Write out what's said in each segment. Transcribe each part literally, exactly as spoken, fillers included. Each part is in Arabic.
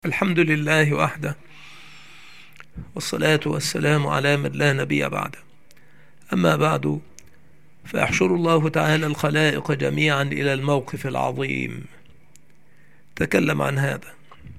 الحمد لله وحده، والصلاة والسلام على من لا نبي بعده. أما بعد، فيحشر الله تعالى الخلائق جميعا إلى الموقف العظيم. تكلم عن هذا،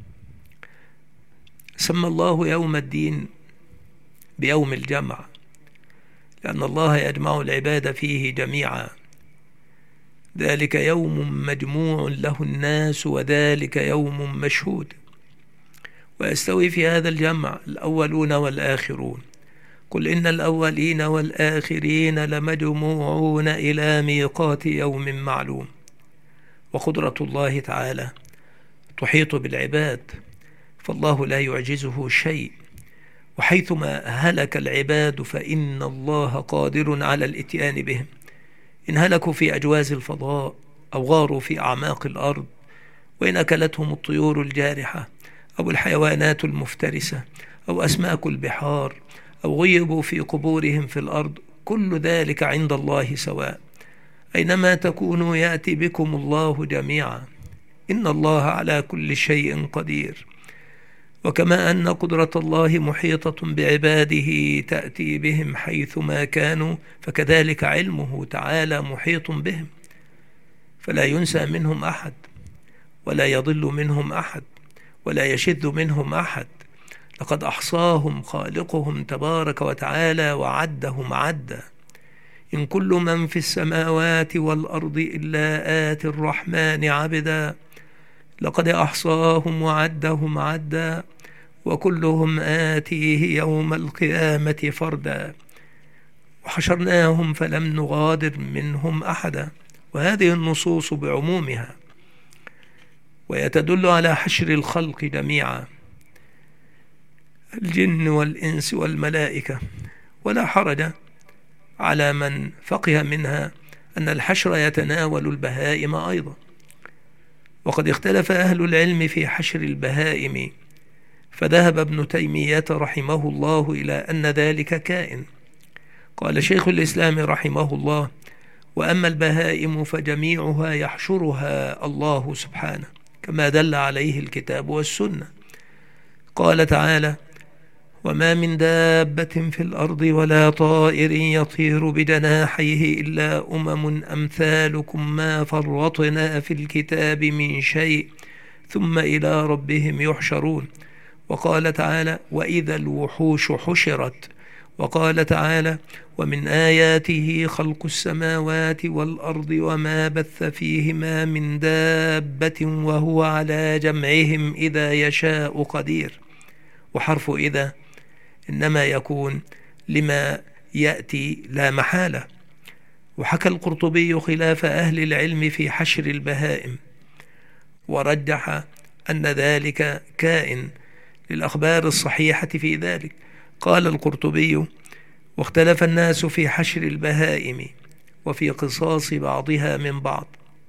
سمى الله يوم الدين بيوم الجمع، لأن الله يجمع العباد فيه جميعا. ذلك يوم مجموع له الناس، وذلك يوم مشهود. ويستوي في هذا الجمع الأولون والآخرون. قل إن الأولين والآخرين لمجموعون إلى ميقات يوم معلوم. وقدرة الله تعالى تحيط بالعباد، فالله لا يعجزه شيء، وحيثما هلك العباد فإن الله قادر على الإتيان بهم. إن هلكوا في أجواز الفضاء، أو غاروا في أعماق الأرض، وإن أكلتهم الطيور الجارحة، أو الحيوانات المفترسة، أو أسماك البحار، أو غيبوا في قبورهم في الأرض، كل ذلك عند الله سواء. أينما تكونوا يأتي بكم الله جميعا، إن الله على كل شيء قدير. وكما أن قدرة الله محيطة بعباده تأتي بهم حيثما كانوا، فكذلك علمه تعالى محيط بهم، فلا ينسى منهم أحد، ولا يضل منهم أحد، ولا يشذ منهم أحد. لقد أحصاهم خالقهم تبارك وتعالى وعدهم عدا. إن كل من في السماوات والأرض إلا آتي الرحمن عبدا. لقد أحصاهم وعدهم عدا، وكلهم آتيه يوم القيامة فردا. وحشرناهم فلم نغادر منهم أحدا. وهذه النصوص بعمومها، ويتدل على حشر الخلق جميعا، الجن والإنس والملائكة. ولا حرج على من فقه منها أن الحشر يتناول البهائم أيضا. وقد اختلف أهل العلم في حشر البهائم، فذهب ابن تيمية رحمه الله إلى أن ذلك كائن. قال شيخ الإسلام رحمه الله: وأما البهائم فجميعها يحشرها الله سبحانه، كما دل عليه الكتاب والسنة. قال تعالى: وما من دابة في الأرض ولا طائر يطير بجناحيه إلا أمم أمثالكم ما فرطنا في الكتاب من شيء ثم إلى ربهم يحشرون. وقال تعالى: وإذا الوحوش حشرت. وقال تعالى: ومن آياته خلق السماوات والأرض وما بث فيهما من دابة وهو على جمعهم إذا يشاء قدير. وحرف إذا إنما يكون لما يأتي لا محالة. وحكى القرطبي خلاف أهل العلم في حشر البهائم، ورجح أن ذلك كائن للأخبار الصحيحة في ذلك. قال القرطبي: واختلف الناس في حشر البهائم وفي قصاص بعضها من بعض.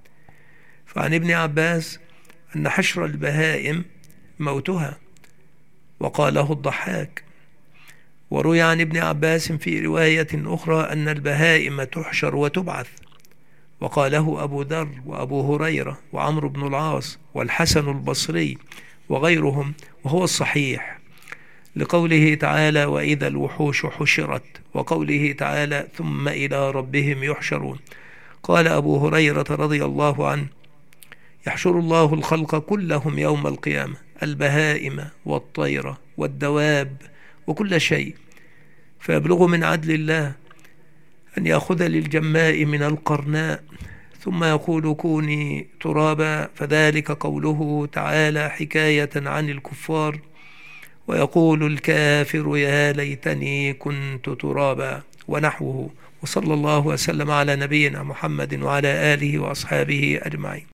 فعن ابن عباس أن حشر البهائم موتها، وقاله الضحاك. وروي عن ابن عباس في رواية أخرى أن البهائم تحشر وتبعث، وقاله أبو ذر وأبو هريرة وعمرو بن العاص والحسن البصري وغيرهم، وهو الصحيح، لقوله تعالى: وإذا الوحوش حشرت، وقوله تعالى: ثم إلى ربهم يحشرون. قال أبو هريرة رضي الله عنه: يحشر الله الخلق كلهم يوم القيامة، البهائم والطير والدواب وكل شيء، فيبلغ من عدل الله أن يأخذ للجماء من القرناء، ثم يقول: كوني ترابا، فذلك قوله تعالى حكاية عن الكفار. ويقول الكافر: يا ليتني كنت ترابا، ونحوه. وصلى الله وسلم على نبينا محمد وعلى آله وأصحابه أجمعين.